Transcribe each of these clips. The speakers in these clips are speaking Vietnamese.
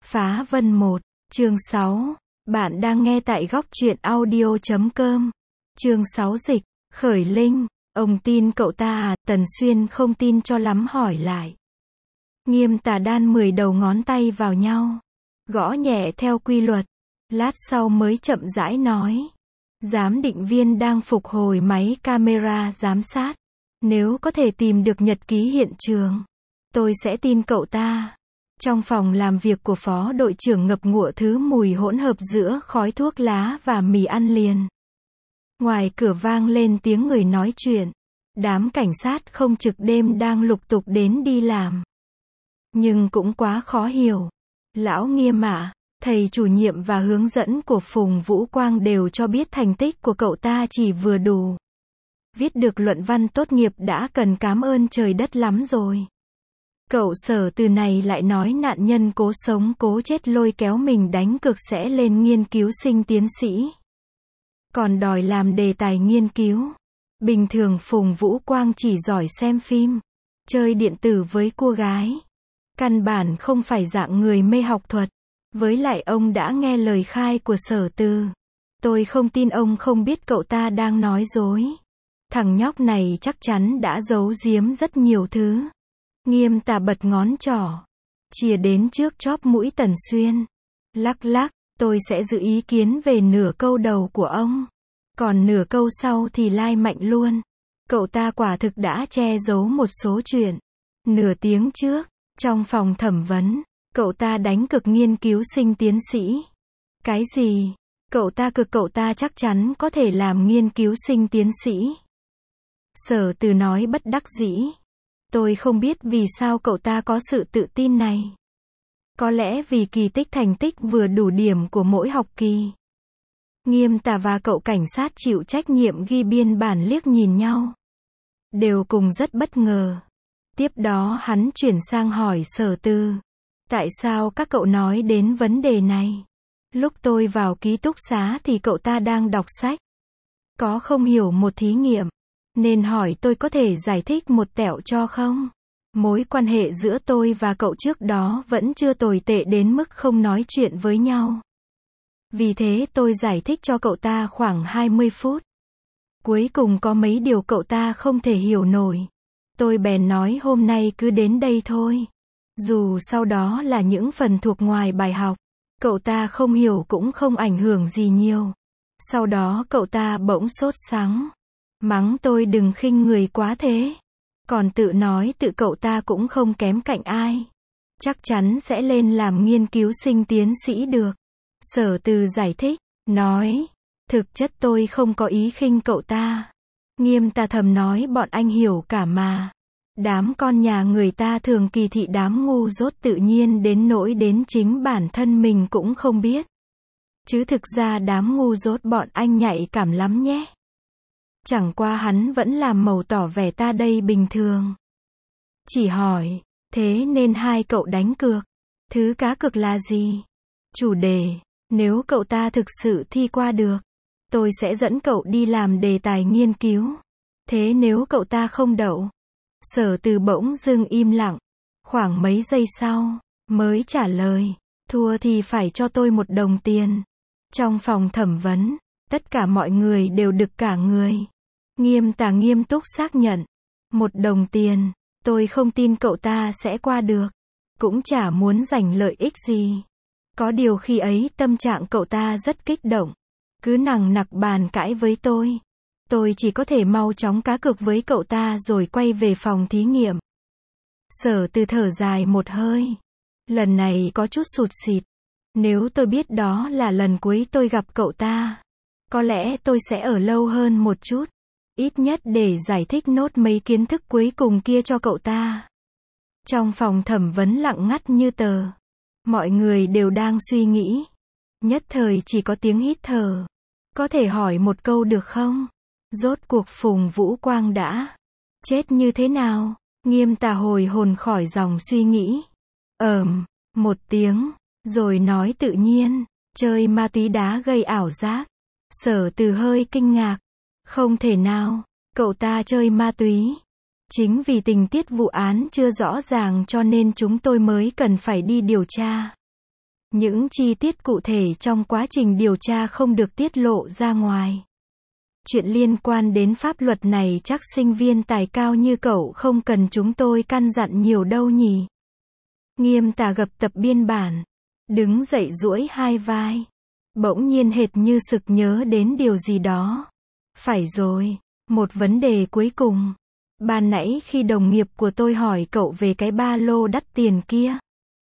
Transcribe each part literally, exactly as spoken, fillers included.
Phá Vân một, chương sáu. Bạn đang nghe tại góc truyện audio chấm com. Chương sáu dịch, khởi linh, ông tin cậu ta à? Tần Xuyên không tin cho lắm hỏi lại. Nghiêm Tà đan mười đầu ngón tay vào nhau, gõ nhẹ theo quy luật, lát sau mới chậm rãi nói. Giám định viên đang phục hồi máy camera giám sát. Nếu có thể tìm được nhật ký hiện trường, tôi sẽ tin cậu ta. Trong phòng làm việc của phó đội trưởng ngập ngụa thứ mùi hỗn hợp giữa khói thuốc lá và mì ăn liền. Ngoài cửa vang lên tiếng người nói chuyện. Đám cảnh sát không trực đêm đang lục tục đến đi làm. Nhưng cũng quá khó hiểu. Lão Nghiêm ạ, thầy chủ nhiệm và hướng dẫn của Phùng Vũ Quang đều cho biết thành tích của cậu ta chỉ vừa đủ. Viết được luận văn tốt nghiệp đã cần cám ơn trời đất lắm rồi. Cậu Sở Từ này lại nói nạn nhân cố sống cố chết lôi kéo mình đánh cược sẽ lên nghiên cứu sinh tiến sĩ. Còn đòi làm đề tài nghiên cứu. Bình thường Phùng Vũ Quang chỉ giỏi xem phim, chơi điện tử với cô gái. Căn bản không phải dạng người mê học thuật. Với lại ông đã nghe lời khai của Sở Từ. Tôi không tin ông không biết cậu ta đang nói dối. Thằng nhóc này chắc chắn đã giấu giếm rất nhiều thứ. Nghiêm Tà bật ngón trỏ, chìa đến trước chóp mũi Tần Xuyên. Lắc lắc, tôi sẽ giữ ý kiến về nửa câu đầu của ông. Còn nửa câu sau thì lai mạnh luôn. Cậu ta quả thực đã che giấu một số chuyện. Nửa tiếng trước, trong phòng thẩm vấn, cậu ta đánh cực nghiên cứu sinh tiến sĩ. Cái gì? Cậu ta cực cậu ta chắc chắn có thể làm nghiên cứu sinh tiến sĩ. Sở Từ nói bất đắc dĩ. Tôi không biết vì sao cậu ta có sự tự tin này. Có lẽ vì kỳ tích thành tích vừa đủ điểm của mỗi học kỳ. Nghiêm Tà và cậu cảnh sát chịu trách nhiệm ghi biên bản liếc nhìn nhau. Đều cùng rất bất ngờ. Tiếp đó hắn chuyển sang hỏi Sở Từ. Tại sao các cậu nói đến vấn đề này? Lúc tôi vào ký túc xá thì cậu ta đang đọc sách. Có không hiểu một thí nghiệm. Nên hỏi tôi có thể giải thích một tẹo cho không? Mối quan hệ giữa tôi và cậu trước đó vẫn chưa tồi tệ đến mức không nói chuyện với nhau. Vì thế tôi giải thích cho cậu ta khoảng hai mươi phút. Cuối cùng có mấy điều cậu ta không thể hiểu nổi. Tôi bèn nói hôm nay cứ đến đây thôi. Dù sau đó là những phần thuộc ngoài bài học. Cậu ta không hiểu cũng không ảnh hưởng gì nhiều. Sau đó cậu ta bỗng sốt sắng. Mắng tôi đừng khinh người quá thế. Còn tự nói tự cậu ta cũng không kém cạnh ai. Chắc chắn sẽ lên làm nghiên cứu sinh tiến sĩ được. Sở Từ giải thích, nói. Thực chất tôi không có ý khinh cậu ta. Nghiêm Tà thầm nói bọn anh hiểu cả mà. Đám con nhà người ta thường kỳ thị đám ngu dốt tự nhiên đến nỗi đến chính bản thân mình cũng không biết. Chứ thực ra đám ngu dốt bọn anh nhạy cảm lắm nhé. Chẳng qua hắn vẫn làm màu tỏ vẻ ta đây bình thường. Chỉ hỏi, thế nên hai cậu đánh cược. Thứ cá cược là gì? Chủ đề, nếu cậu ta thực sự thi qua được, tôi sẽ dẫn cậu đi làm đề tài nghiên cứu. Thế nếu cậu ta không đậu? Sở Từ bỗng dưng im lặng. Khoảng mấy giây sau, mới trả lời, thua thì phải cho tôi một đồng tiền. Trong phòng thẩm vấn, tất cả mọi người đều đực cả người. Nghiêm Tà nghiêm túc xác nhận. Một đồng tiền, tôi không tin cậu ta sẽ qua được. Cũng chả muốn giành lợi ích gì. Có điều khi ấy tâm trạng cậu ta rất kích động. Cứ nằng nặc bàn cãi với tôi. Tôi chỉ có thể mau chóng cá cược với cậu ta rồi quay về phòng thí nghiệm. Sở Từ thở dài một hơi. Lần này có chút sụt sịt. Nếu tôi biết đó là lần cuối tôi gặp cậu ta, có lẽ tôi sẽ ở lâu hơn một chút. Ít nhất để giải thích nốt mấy kiến thức cuối cùng kia cho cậu ta. Trong phòng thẩm vấn lặng ngắt như tờ. Mọi người đều đang suy nghĩ. Nhất thời chỉ có tiếng hít thở. Có thể hỏi một câu được không? Rốt cuộc Phùng Vũ Quang đã chết như thế nào? Nghiêm Tà hồi hồn khỏi dòng suy nghĩ. Ờm, một tiếng, rồi nói tự nhiên, chơi ma túy đá gây ảo giác. Sở Từ hơi kinh ngạc. Không thể nào, cậu ta chơi ma túy. Chính vì tình tiết vụ án chưa rõ ràng cho nên chúng tôi mới cần phải đi điều tra. Những chi tiết cụ thể trong quá trình điều tra không được tiết lộ ra ngoài. Chuyện liên quan đến pháp luật này chắc sinh viên tài cao như cậu không cần chúng tôi căn dặn nhiều đâu nhỉ. Nghiêm tà gập tập biên bản. Đứng dậy duỗi hai vai. Bỗng nhiên hệt như sực nhớ đến điều gì đó. Phải rồi, một vấn đề cuối cùng. Ban nãy khi đồng nghiệp của tôi hỏi cậu về cái ba lô đắt tiền kia.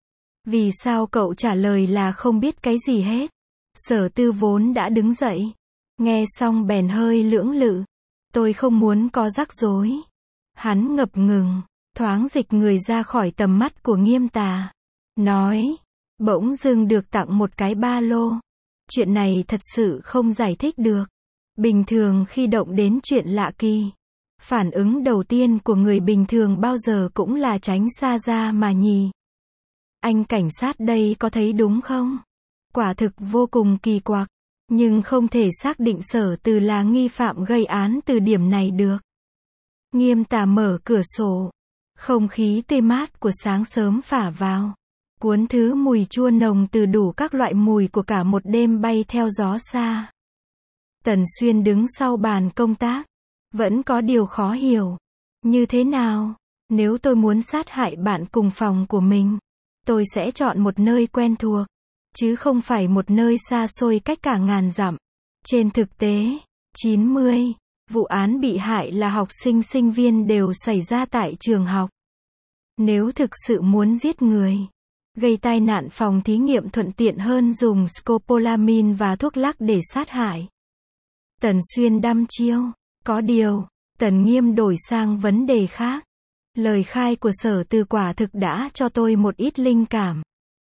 Vì sao cậu trả lời là không biết cái gì hết? Sở Tư vốn đã đứng dậy. Nghe xong bèn hơi lưỡng lự. Tôi không muốn có rắc rối. Hắn ngập ngừng, thoáng dịch người ra khỏi tầm mắt của Nghiêm tà. Nói, bỗng dưng được tặng một cái ba lô. Chuyện này thật sự không giải thích được. Bình thường khi động đến chuyện lạ kỳ, phản ứng đầu tiên của người bình thường bao giờ cũng là tránh xa ra mà nhì. Anh cảnh sát đây có thấy đúng không? Quả thực vô cùng kỳ quặc, nhưng không thể xác định Sở Từ là nghi phạm gây án từ điểm này được. Nghiêm tà mở cửa sổ. Không khí tươi mát của sáng sớm phả vào. Cuốn thứ mùi chua nồng từ đủ các loại mùi của cả một đêm bay theo gió xa. Tần Xuyên đứng sau bàn công tác. Vẫn có điều khó hiểu. Như thế nào? Nếu tôi muốn sát hại bạn cùng phòng của mình, tôi sẽ chọn một nơi quen thuộc, chứ không phải một nơi xa xôi cách cả ngàn dặm. Trên thực tế, chín mươi vụ án bị hại là học sinh sinh viên đều xảy ra tại trường học. Nếu thực sự muốn giết người, gây tai nạn phòng thí nghiệm thuận tiện hơn dùng scopolamine và thuốc lắc để sát hại. Tần Xuyên đăm chiêu. Có điều, Tần Nghiêm đổi sang vấn đề khác. Lời khai của Sở Từ quả thực đã cho tôi một ít linh cảm.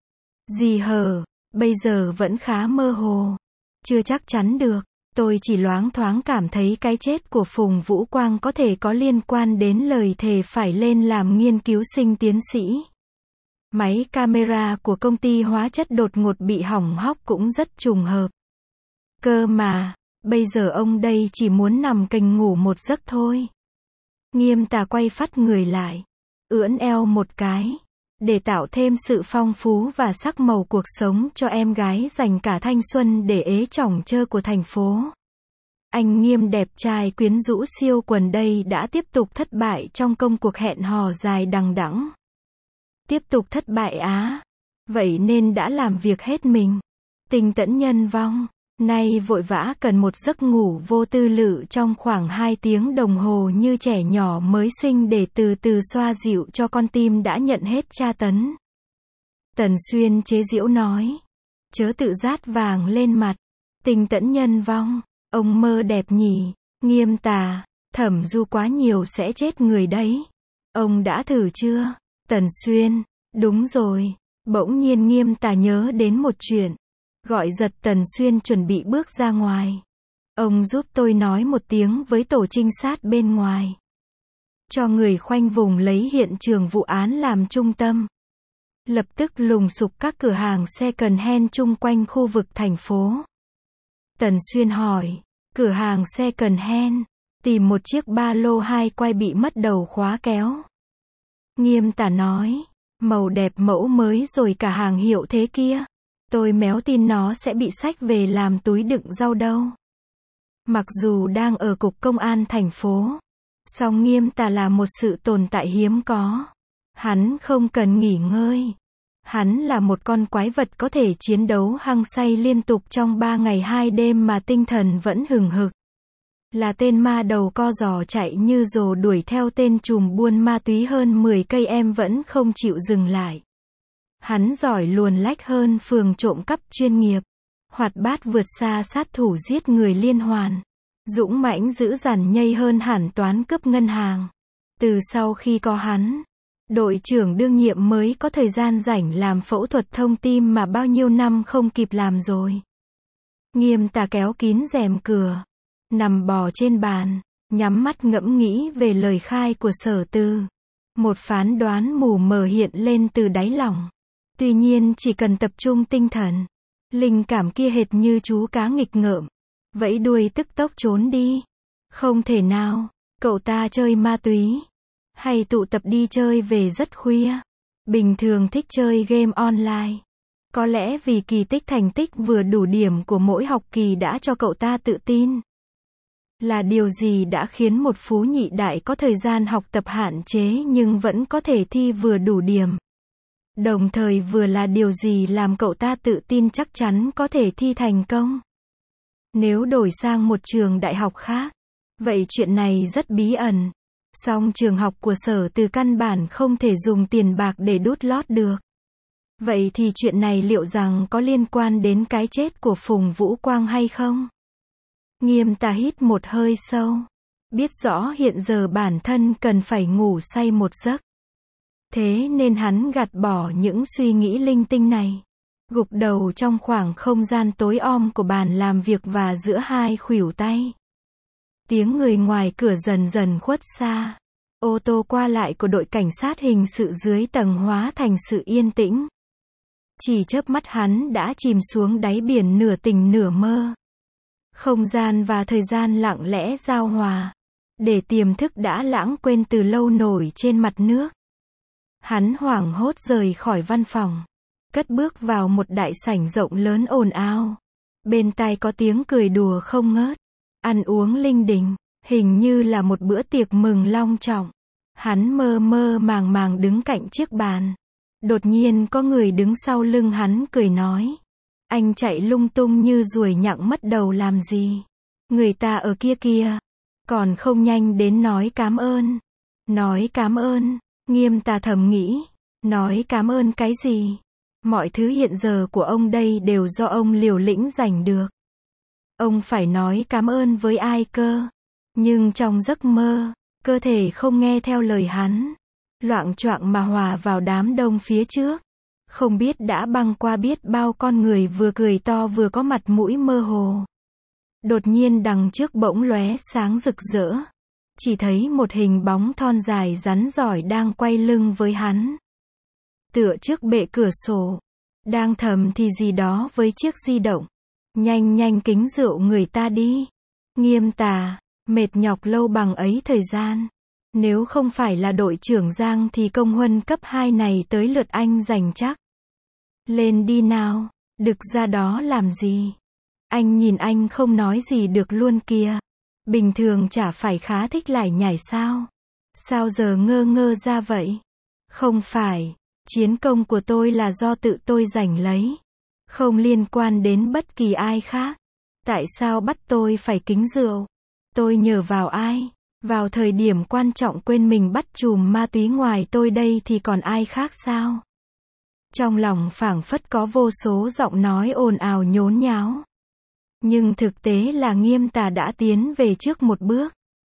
Gì hờ, bây giờ vẫn khá mơ hồ. Chưa chắc chắn được, tôi chỉ loáng thoáng cảm thấy cái chết của Phùng Vũ Quang có thể có liên quan đến lời thề phải lên làm nghiên cứu sinh tiến sĩ. Máy camera của công ty hóa chất đột ngột bị hỏng hóc cũng rất trùng hợp. Cơ mà, bây giờ ông đây chỉ muốn nằm cành ngủ một giấc thôi. Nghiêm tà quay phắt người lại, ưỡn eo một cái, để tạo thêm sự phong phú và sắc màu cuộc sống cho em gái dành cả thanh xuân để ế chỏng chơ của thành phố. Anh Nghiêm đẹp trai quyến rũ siêu quần đây đã tiếp tục thất bại trong công cuộc hẹn hò dài đằng đẵng. Tiếp tục thất bại á? Vậy nên đã làm việc hết mình. Tình tẫn nhân vong. Nay vội vã cần một giấc ngủ vô tư lự trong khoảng hai tiếng đồng hồ như trẻ nhỏ mới sinh để từ từ xoa dịu cho con tim đã nhận hết tra tấn. Tần Xuyên chế giễu nói. Chớ tự rát vàng lên mặt. Tình tẫn nhân vong. Ông mơ đẹp nhỉ. Nghiêm tà. Thẩm du quá nhiều sẽ chết người đấy. Ông đã thử chưa? Tần Xuyên. Đúng rồi. Bỗng nhiên Nghiêm tà nhớ đến một chuyện. Gọi giật Tần Xuyên chuẩn bị bước ra ngoài. Ông giúp tôi nói một tiếng với tổ trinh sát bên ngoài. Cho người khoanh vùng lấy hiện trường vụ án làm trung tâm. Lập tức lùng sục các cửa hàng second hand chung quanh khu vực thành phố. Tần Xuyên hỏi. Cửa hàng second hand. Tìm một chiếc ba lô hai quay bị mất đầu khóa kéo. Nghiêm tà nói. Màu đẹp mẫu mới rồi cả hàng hiệu thế kia. Tôi méo tin nó sẽ bị xách về làm túi đựng rau đâu. Mặc dù đang ở cục công an thành phố, song Nghiêm tà là một sự tồn tại hiếm có. Hắn không cần nghỉ ngơi. Hắn là một con quái vật có thể chiến đấu hăng say liên tục trong ba ngày hai đêm mà tinh thần vẫn hừng hực. Là tên ma đầu co giò chạy như rồ đuổi theo tên trùm buôn ma túy hơn mười cây em vẫn không chịu dừng lại. Hắn giỏi luồn lách hơn phường trộm cắp chuyên nghiệp. Hoạt bát vượt xa sát thủ giết người liên hoàn. Dũng mãnh dữ dằn nhây hơn hẳn toán cướp ngân hàng. Từ sau khi có hắn, đội trưởng đương nhiệm mới có thời gian rảnh làm phẫu thuật thông tim mà bao nhiêu năm không kịp làm rồi. Nghiêm tà kéo kín rèm cửa, nằm bò trên bàn, nhắm mắt ngẫm nghĩ về lời khai của Sở Từ. Một phán đoán mù mờ hiện lên từ đáy lòng. Tuy nhiên chỉ cần tập trung tinh thần, linh cảm kia hệt như chú cá nghịch ngợm, vẫy đuôi tức tốc trốn đi. Không thể nào, cậu ta chơi ma túy, hay tụ tập đi chơi về rất khuya. Bình thường thích chơi game online. Có lẽ vì kỳ tích thành tích vừa đủ điểm của mỗi học kỳ đã cho cậu ta tự tin. Là điều gì đã khiến một phú nhị đại có thời gian học tập hạn chế nhưng vẫn có thể thi vừa đủ điểm? Đồng thời vừa là điều gì làm cậu ta tự tin chắc chắn có thể thi thành công? Nếu đổi sang một trường đại học khác, vậy chuyện này rất bí ẩn. Song trường học của Sở Từ căn bản không thể dùng tiền bạc để đút lót được. Vậy thì chuyện này liệu rằng có liên quan đến cái chết của Phùng Vũ Quang hay không? Nghiêm Tà hít một hơi sâu. Biết rõ hiện giờ bản thân cần phải ngủ say một giấc. Thế nên hắn gạt bỏ những suy nghĩ linh tinh này. Gục đầu trong khoảng không gian tối om của bàn làm việc và giữa hai khuỷu tay. Tiếng người ngoài cửa dần dần khuất xa. Ô tô qua lại của đội cảnh sát hình sự dưới tầng hóa thành sự yên tĩnh. Chỉ chớp mắt hắn đã chìm xuống đáy biển nửa tỉnh nửa mơ. Không gian và thời gian lặng lẽ giao hòa. Để tiềm thức đã lãng quên từ lâu nổi trên mặt nước. Hắn hoảng hốt rời khỏi văn phòng. Cất bước vào một đại sảnh rộng lớn ồn ào. Bên tai có tiếng cười đùa không ngớt. Ăn uống linh đình. Hình như là một bữa tiệc mừng long trọng. Hắn mơ mơ màng màng đứng cạnh chiếc bàn. Đột nhiên có người đứng sau lưng hắn cười nói. Anh chạy lung tung như ruồi nhặng mất đầu làm gì? Người ta ở kia kìa. Còn không nhanh đến nói cám ơn. Nói cám ơn. Nghiêm Tà thầm nghĩ. Nói cám ơn cái gì? Mọi thứ hiện giờ của ông đây đều do ông liều lĩnh giành được. Ông phải nói cám ơn với ai cơ? Nhưng trong giấc mơ, cơ thể không nghe theo lời hắn. Loạng choạng mà hòa vào đám đông phía trước. Không biết đã băng qua biết bao con người vừa cười to vừa có mặt mũi mơ hồ. Đột nhiên đằng trước bỗng lóe sáng rực rỡ. Chỉ thấy một hình bóng thon dài rắn giỏi đang quay lưng với hắn. Tựa trước bệ cửa sổ. Đang thầm thì gì đó với chiếc di động. Nhanh nhanh kính rượu người ta đi. Nghiêm Tà, mệt nhọc lâu bằng ấy thời gian. Nếu không phải là đội trưởng Giang thì công huân cấp hai này tới lượt anh giành chắc. Lên đi nào, đực ra đó làm gì? Anh nhìn anh không nói gì được luôn kìa. Bình thường chả phải khá thích lải nhải sao? Sao giờ ngơ ngơ ra vậy? Không phải, chiến công của tôi là do tự tôi giành lấy. Không liên quan đến bất kỳ ai khác. Tại sao bắt tôi phải kính rượu? Tôi nhờ vào ai? Vào thời điểm quan trọng quên mình bắt chùm ma túy ngoài tôi đây thì còn ai khác sao? Trong lòng phảng phất có vô số giọng nói ồn ào nhốn nháo. Nhưng thực tế là Nghiêm Tà đã tiến về trước một bước.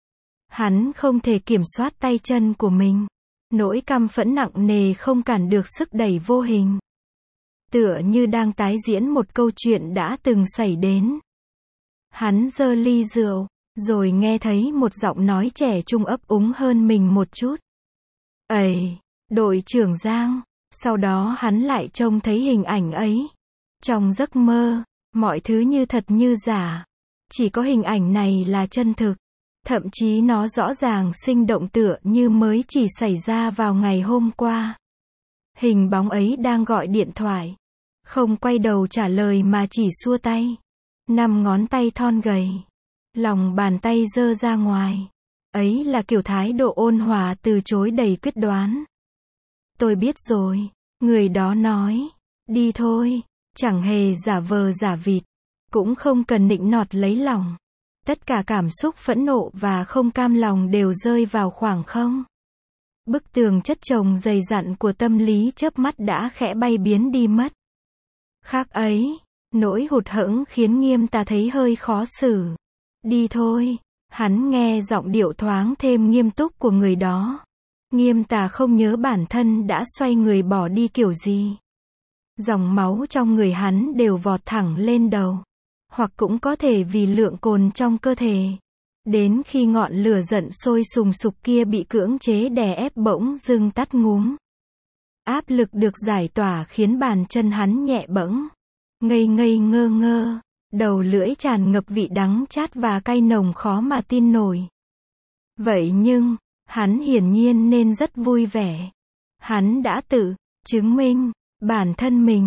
Hắn không thể kiểm soát tay chân của mình. Nỗi căm phẫn nặng nề không cản được sức đẩy vô hình. Tựa như đang tái diễn một câu chuyện đã từng xảy đến. Hắn giơ ly rượu, rồi nghe thấy một giọng nói trẻ trung ấp úng hơn mình một chút. Ây, đội trưởng Giang. Sau đó hắn lại trông thấy hình ảnh ấy. Trong giấc mơ, mọi thứ như thật như giả. Chỉ có hình ảnh này là chân thực. Thậm chí nó rõ ràng sinh động tựa như mới chỉ xảy ra vào ngày hôm qua. Hình bóng ấy đang gọi điện thoại. Không quay đầu trả lời mà chỉ xua tay. Năm ngón tay thon gầy. Lòng bàn tay giơ ra ngoài. Ấy là kiểu thái độ ôn hòa từ chối đầy quyết đoán. Tôi biết rồi. Người đó nói. Đi thôi. Chẳng hề giả vờ giả vịt. Cũng không cần nịnh nọt lấy lòng. Tất cả cảm xúc phẫn nộ và không cam lòng đều rơi vào khoảng không. Bức tường chất chồng dày dặn của tâm lý chớp mắt đã khẽ bay biến đi mất. Khác ấy, nỗi hụt hẫng khiến Nghiêm Tà thấy hơi khó xử. Đi thôi. Hắn nghe giọng điệu thoáng thêm nghiêm túc của người đó. Nghiêm Tà không nhớ bản thân đã xoay người bỏ đi kiểu gì. Dòng máu trong người hắn đều vọt thẳng lên đầu. Hoặc cũng có thể vì lượng cồn trong cơ thể. Đến khi ngọn lửa giận sôi sùng sục kia bị cưỡng chế đè ép bỗng dưng tắt ngúm. Áp lực được giải tỏa khiến bàn chân hắn nhẹ bẫng. Ngây ngây ngơ ngơ. Đầu lưỡi tràn ngập vị đắng chát và cay nồng khó mà tin nổi. Vậy nhưng, hắn hiển nhiên nên rất vui vẻ. Hắn đã tự chứng minh bản thân mình.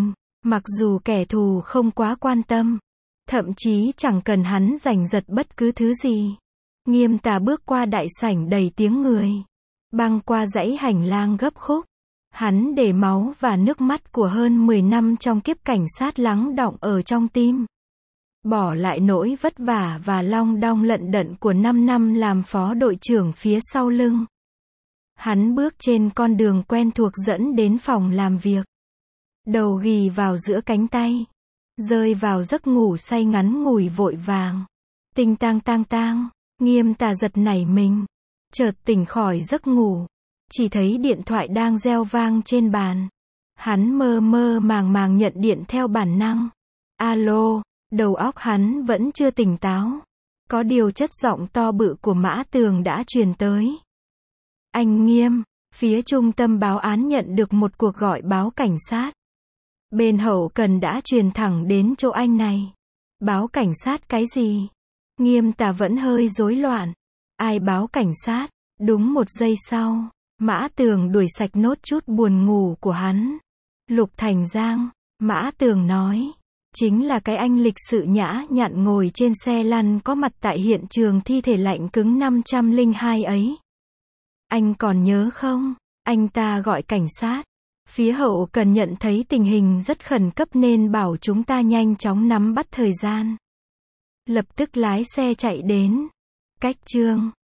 Mặc dù kẻ thù không quá quan tâm, thậm chí chẳng cần hắn giành giật bất cứ thứ gì. Nghiêm Tà bước qua đại sảnh đầy tiếng người, băng qua dãy hành lang gấp khúc. Hắn để máu và nước mắt của hơn mười năm trong kiếp cảnh sát lắng đọng ở trong tim. Bỏ lại nỗi vất vả và long đong lận đận của năm năm làm phó đội trưởng phía sau lưng. Hắn bước trên con đường quen thuộc dẫn đến phòng làm việc. Đầu ghì vào giữa cánh tay, rơi vào giấc ngủ say ngắn ngủi vội vàng. Tinh tang tang tang, Nghiêm Tà giật nảy mình, chợt tỉnh khỏi giấc ngủ, chỉ thấy điện thoại đang reo vang trên bàn. Hắn mơ mơ màng màng nhận điện theo bản năng. Alo, đầu óc hắn vẫn chưa tỉnh táo. Có điều chất giọng to bự của Mã Tường đã truyền tới. Anh Nghiêm, phía trung tâm báo án nhận được một cuộc gọi báo cảnh sát. Bên hậu cần đã truyền thẳng đến chỗ anh này. Báo cảnh sát cái gì? Nghiêm Tà vẫn hơi rối loạn. Ai báo cảnh sát? Đúng một giây sau, Mã Tường đuổi sạch nốt chút buồn ngủ của hắn. Lục Thành Giang, Mã Tường nói, chính là cái anh lịch sự nhã nhặn ngồi trên xe lăn có mặt tại hiện trường thi thể lạnh cứng năm trăm lẻ hai ấy. Anh còn nhớ không? Anh ta gọi cảnh sát. Phía hậu cần nhận thấy tình hình rất khẩn cấp nên bảo chúng ta nhanh chóng nắm bắt thời gian. Lập tức lái xe chạy đến. Cách Trương